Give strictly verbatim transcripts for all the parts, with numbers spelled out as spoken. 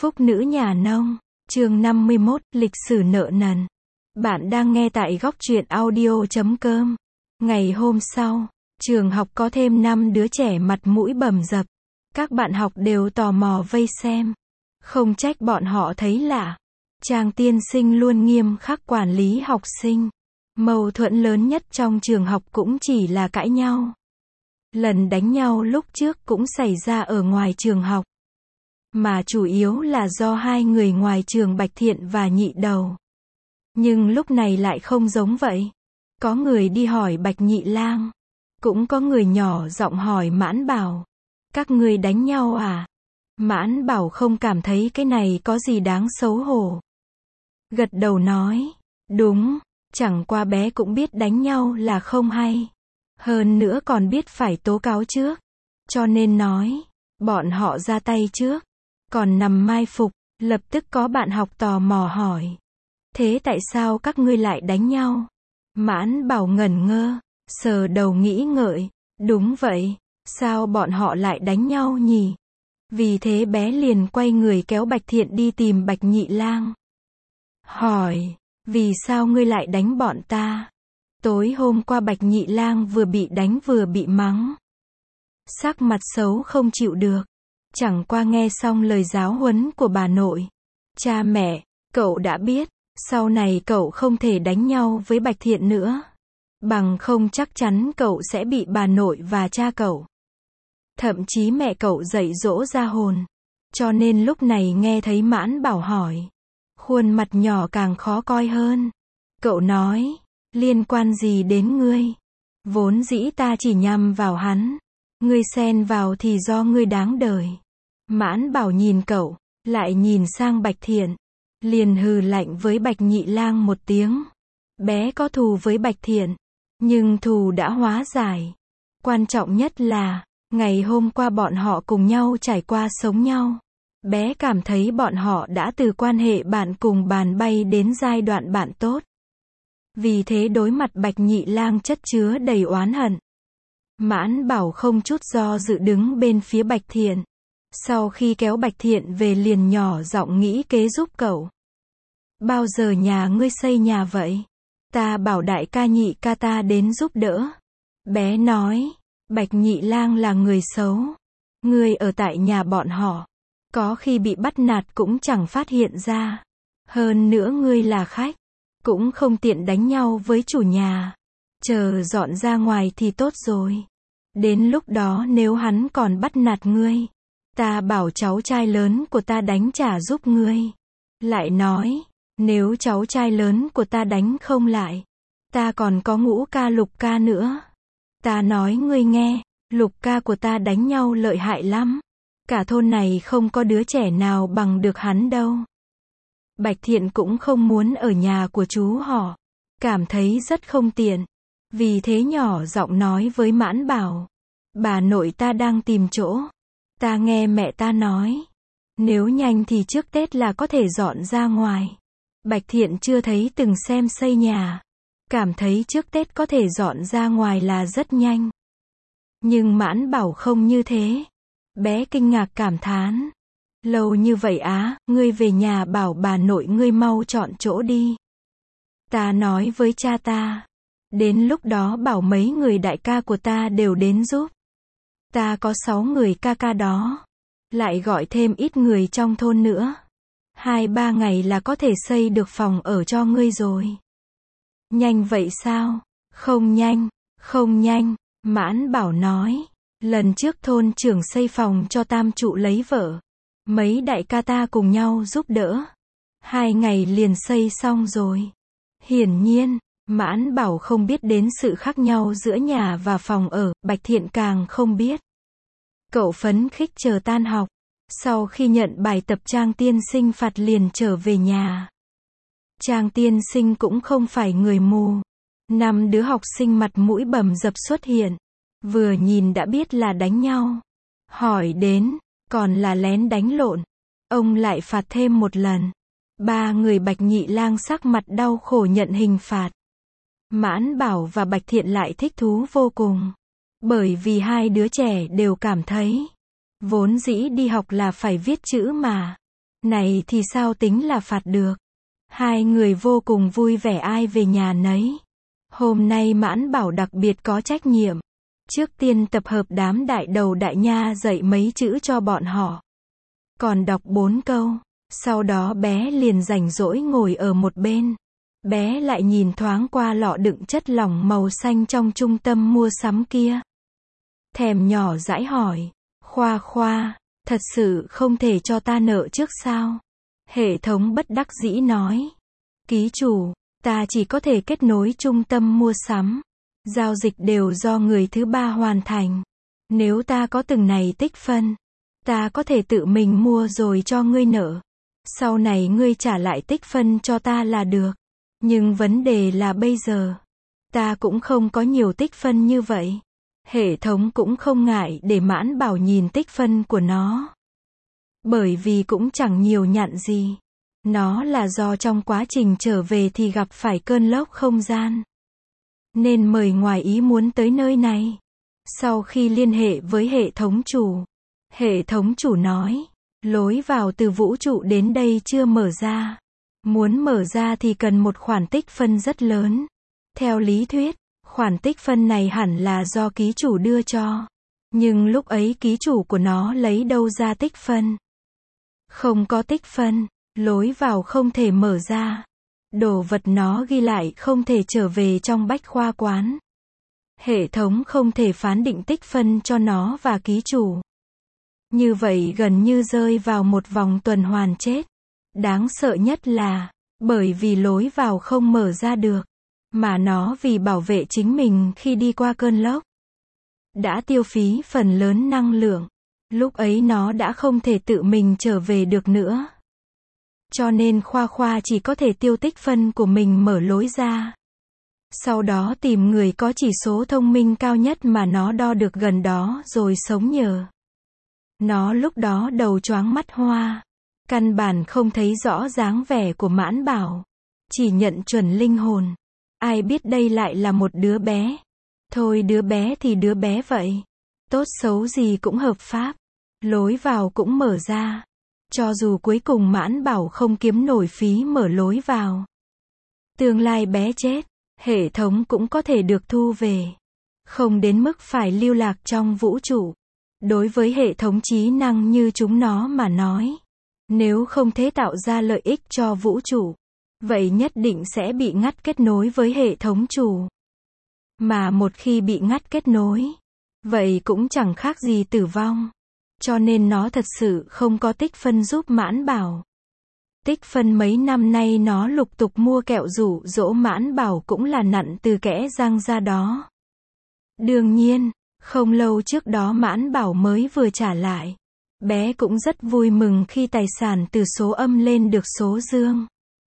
Phúc nữ nhà nông, chương năm mươi mốt, lịch sử nợ nần. Bạn đang nghe tại góc truyện audio chấm com. Ngày hôm sau, trường học có thêm năm đứa trẻ mặt mũi bầm dập. Các bạn học đều tò mò vây xem. Không trách bọn họ thấy lạ. Trang tiên sinh luôn nghiêm khắc quản lý học sinh. Mâu thuẫn lớn nhất trong trường học cũng chỉ là cãi nhau. Lần đánh nhau lúc trước cũng xảy ra ở ngoài trường học. Mà chủ yếu là do hai người ngoài trường Bạch Thiện và Nhị Đầu. Nhưng lúc này lại không giống vậy. Có người đi hỏi Bạch Nhị Lang. Cũng có người nhỏ giọng hỏi Mãn Bảo. Các ngươi đánh nhau à? Mãn Bảo không cảm thấy cái này có gì đáng xấu hổ. Gật đầu nói. Đúng, chẳng qua bé cũng biết đánh nhau là không hay. Hơn nữa còn biết phải tố cáo trước. Cho nên nói, bọn họ ra tay trước. Còn nằm mai phục, lập tức có bạn học tò mò hỏi. Thế tại sao các ngươi lại đánh nhau? Mãn Bảo ngẩn ngơ, sờ đầu nghĩ ngợi. Đúng vậy, sao bọn họ lại đánh nhau nhỉ? Vì thế bé liền quay người kéo Bạch Thiện đi tìm Bạch Nhị Lang. Hỏi, vì sao ngươi lại đánh bọn ta? Tối hôm qua Bạch Nhị Lang vừa bị đánh vừa bị mắng. Sắc mặt xấu không chịu được. Chẳng qua nghe xong lời giáo huấn của bà nội. Cha mẹ, cậu đã biết, sau này cậu không thể đánh nhau với Bạch Thiện nữa. Bằng không chắc chắn cậu sẽ bị bà nội và cha cậu. Thậm chí mẹ cậu dạy dỗ ra hồn. Cho nên lúc này nghe thấy Mãn Bảo hỏi. Khuôn mặt nhỏ càng khó coi hơn. Cậu nói, liên quan gì đến ngươi? Vốn dĩ ta chỉ nhằm vào hắn. Ngươi xen vào thì do ngươi đáng đời. Mãn Bảo nhìn cậu, lại nhìn sang Bạch Thiện. Liền hừ lạnh với Bạch Nhị Lang một tiếng. Bé có thù với Bạch Thiện, nhưng thù đã hóa giải. Quan trọng nhất là, ngày hôm qua bọn họ cùng nhau trải qua sống nhau. Bé cảm thấy bọn họ đã từ quan hệ bạn cùng bàn bay đến giai đoạn bạn tốt. Vì thế đối mặt Bạch Nhị Lang chất chứa đầy oán hận. Mãn Bảo không chút do dự đứng bên phía Bạch Thiện. Sau khi kéo Bạch Thiện về liền nhỏ giọng nghĩ kế giúp cậu. Bao giờ nhà ngươi xây nhà vậy? Ta bảo đại ca nhị ca ta đến giúp đỡ. Bé nói, Bạch Nhị Lang là người xấu. Ngươi ở tại nhà bọn họ. Có khi bị bắt nạt cũng chẳng phát hiện ra. Hơn nữa ngươi là khách. Cũng không tiện đánh nhau với chủ nhà. Chờ dọn ra ngoài thì tốt rồi. Đến lúc đó nếu hắn còn bắt nạt ngươi, ta bảo cháu trai lớn của ta đánh trả giúp ngươi. Lại nói, nếu cháu trai lớn của ta đánh không lại, ta còn có Ngũ ca Lục ca nữa. Ta nói ngươi nghe, Lục ca của ta đánh nhau lợi hại lắm. Cả thôn này không có đứa trẻ nào bằng được hắn đâu. Bạch Thiện cũng không muốn ở nhà của chú họ. Cảm thấy rất không tiện. Vì thế nhỏ giọng nói với Mãn Bảo. Bà nội ta đang tìm chỗ. Ta nghe mẹ ta nói. Nếu nhanh thì trước Tết là có thể dọn ra ngoài. Bạch Thiện chưa thấy từng xem xây nhà. Cảm thấy trước Tết có thể dọn ra ngoài là rất nhanh. Nhưng Mãn Bảo không như thế. Bé kinh ngạc cảm thán. Lâu như vậy á, ngươi về nhà bảo bà nội ngươi mau chọn chỗ đi. Ta nói với cha ta. Đến lúc đó bảo mấy người đại ca của ta đều đến giúp. Ta có sáu người ca ca đó. Lại gọi thêm ít người trong thôn nữa. Hai ba ngày là có thể xây được phòng ở cho ngươi rồi. Nhanh vậy sao? Không nhanh, không nhanh. Mãn Bảo nói. Lần trước thôn trưởng xây phòng cho tam trụ lấy vợ. Mấy đại ca ta cùng nhau giúp đỡ. Hai ngày liền xây xong rồi. Hiển nhiên, Mãn Bảo không biết đến sự khác nhau giữa nhà và phòng ở, Bạch Thiện càng không biết. Cậu phấn khích chờ tan học. Sau khi nhận bài tập Trang tiên sinh phạt liền trở về nhà. Trang tiên sinh cũng không phải người mù. Năm đứa học sinh mặt mũi bầm dập xuất hiện. Vừa nhìn đã biết là đánh nhau. Hỏi đến, còn là lén đánh lộn. Ông lại phạt thêm một lần. Ba người Bạch Nhị Lang sắc mặt đau khổ nhận hình phạt. Mãn Bảo và Bạch Thiện lại thích thú vô cùng. Bởi vì hai đứa trẻ đều cảm thấy, vốn dĩ đi học là phải viết chữ mà. Này thì sao tính là phạt được. Hai người vô cùng vui vẻ ai về nhà nấy. Hôm nay Mãn Bảo đặc biệt có trách nhiệm. Trước tiên tập hợp đám đại đầu đại nha dạy mấy chữ cho bọn họ. Còn đọc bốn câu. Sau đó bé liền rảnh rỗi ngồi ở một bên. Bé lại nhìn thoáng qua lọ đựng chất lỏng màu xanh trong trung tâm mua sắm kia. Thèm nhỏ dãi hỏi. Khoa Khoa, thật sự không thể cho ta nợ trước sao? Hệ thống bất đắc dĩ nói. Ký chủ, ta chỉ có thể kết nối trung tâm mua sắm. Giao dịch đều do người thứ ba hoàn thành. Nếu ta có từng này tích phân, ta có thể tự mình mua rồi cho ngươi nợ. Sau này ngươi trả lại tích phân cho ta là được. Nhưng vấn đề là bây giờ, ta cũng không có nhiều tích phân như vậy. Hệ thống cũng không ngại để Mãn Bảo nhìn tích phân của nó. Bởi vì cũng chẳng nhiều nhặn gì. Nó là do trong quá trình trở về thì gặp phải cơn lốc không gian. Nên mời ngoài ý muốn tới nơi này. Sau khi liên hệ với hệ thống chủ, hệ thống chủ nói, lối vào từ vũ trụ đến đây chưa mở ra. Muốn mở ra thì cần một khoản tích phân rất lớn. Theo lý thuyết, khoản tích phân này hẳn là do ký chủ đưa cho. Nhưng lúc ấy ký chủ của nó lấy đâu ra tích phân? Không có tích phân, lối vào không thể mở ra. Đồ vật nó ghi lại không thể trở về trong bách khoa quán. Hệ thống không thể phán định tích phân cho nó và ký chủ. Như vậy gần như rơi vào một vòng tuần hoàn chết. Đáng sợ nhất là, bởi vì lối vào không mở ra được, mà nó vì bảo vệ chính mình khi đi qua cơn lốc, đã tiêu phí phần lớn năng lượng. Lúc ấy nó đã không thể tự mình trở về được nữa. Cho nên Khoa Khoa chỉ có thể tiêu tích phân của mình mở lối ra. Sau đó tìm người có chỉ số thông minh cao nhất mà nó đo được gần đó rồi sống nhờ. Nó lúc đó đầu choáng mắt hoa. Căn bản không thấy rõ dáng vẻ của Mãn Bảo. Chỉ nhận chuẩn linh hồn. Ai biết đây lại là một đứa bé. Thôi đứa bé thì đứa bé vậy. Tốt xấu gì cũng hợp pháp. Lối vào cũng mở ra. Cho dù cuối cùng Mãn Bảo không kiếm nổi phí mở lối vào. Tương lai bé chết, hệ thống cũng có thể được thu về. Không đến mức phải lưu lạc trong vũ trụ. Đối với hệ thống trí năng như chúng nó mà nói, nếu không thể tạo ra lợi ích cho vũ trụ, vậy nhất định sẽ bị ngắt kết nối với hệ thống chủ. Mà một khi bị ngắt kết nối, vậy cũng chẳng khác gì tử vong. Cho nên nó thật sự không có tích phân giúp Mãn Bảo. Tích phân mấy năm nay nó lục tục mua kẹo dụ dỗ Mãn Bảo cũng là nặn từ kẽ răng ra đó. Đương nhiên, không lâu trước đó Mãn Bảo mới vừa trả lại. Bé cũng rất vui mừng khi tài sản từ số âm lên được số dương.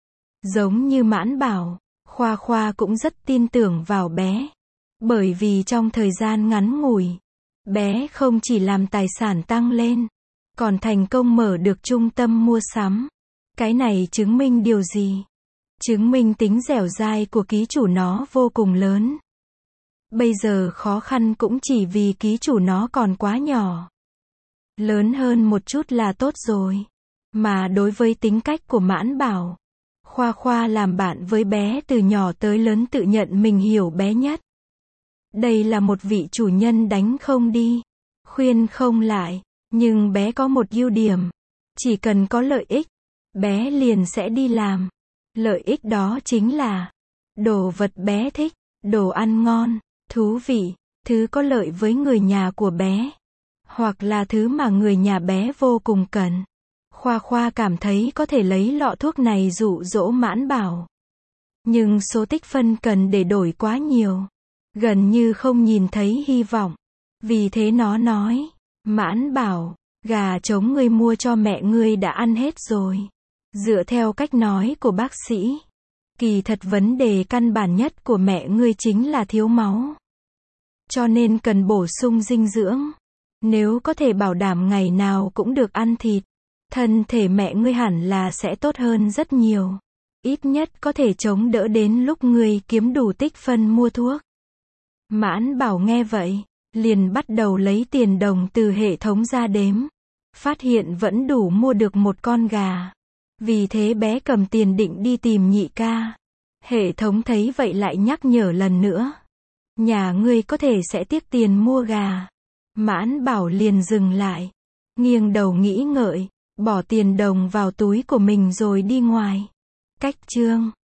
Giống như Mãn Bảo, Khoa Khoa cũng rất tin tưởng vào bé. Bởi vì trong thời gian ngắn ngủi, bé không chỉ làm tài sản tăng lên, còn thành công mở được trung tâm mua sắm. Cái này chứng minh điều gì? Chứng minh tính dẻo dai của ký chủ nó vô cùng lớn. Bây giờ khó khăn cũng chỉ vì ký chủ nó còn quá nhỏ. Lớn hơn một chút là tốt rồi. Mà đối với tính cách của Mãn Bảo, Khoa Khoa làm bạn với bé từ nhỏ tới lớn tự nhận mình hiểu bé nhất. Đây là một vị chủ nhân đánh không đi, khuyên không lại. Nhưng bé có một ưu điểm. Chỉ cần có lợi ích, bé liền sẽ đi làm. Lợi ích đó chính là đồ vật bé thích, đồ ăn ngon, thú vị, thứ có lợi với người nhà của bé. Hoặc là thứ mà người nhà bé vô cùng cần. Khoa Khoa cảm thấy có thể lấy lọ thuốc này dụ dỗ Mãn Bảo. Nhưng số tích phân cần để đổi quá nhiều. Gần như không nhìn thấy hy vọng. Vì thế nó nói, Mãn Bảo, gà trống ngươi mua cho mẹ ngươi đã ăn hết rồi. Dựa theo cách nói của bác sĩ, kỳ thật vấn đề căn bản nhất của mẹ ngươi chính là thiếu máu. Cho nên cần bổ sung dinh dưỡng. Nếu có thể bảo đảm ngày nào cũng được ăn thịt, thân thể mẹ ngươi hẳn là sẽ tốt hơn rất nhiều. Ít nhất có thể chống đỡ đến lúc ngươi kiếm đủ tích phân mua thuốc. Mãn Bảo nghe vậy, liền bắt đầu lấy tiền đồng từ hệ thống ra đếm. phát hiện vẫn đủ mua được một con gà. Vì thế bé cầm tiền định đi tìm nhị ca. Hệ thống thấy vậy lại nhắc nhở lần nữa. Nhà ngươi có thể sẽ tiếc tiền mua gà. Mãn Bảo liền dừng lại. Nghiêng đầu nghĩ ngợi, bỏ tiền đồng vào túi của mình rồi đi ngoài. Cách chương